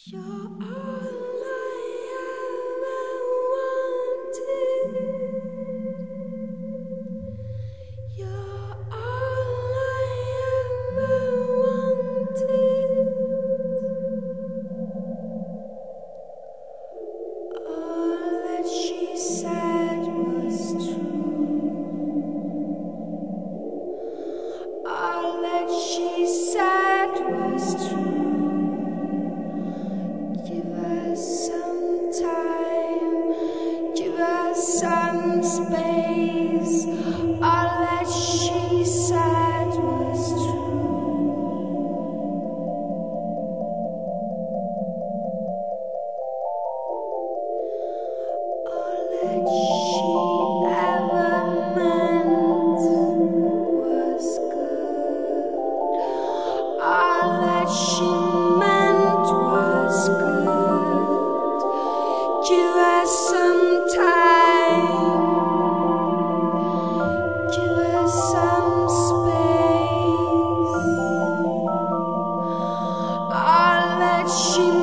You're all I ever wanted. You're all I ever wanted. All that she said was true. All that she said was true. Give us some time, give us some space. All that she said was true. All that she ever meant was good. All that she meant was good. Give us some time, give us some space. All that she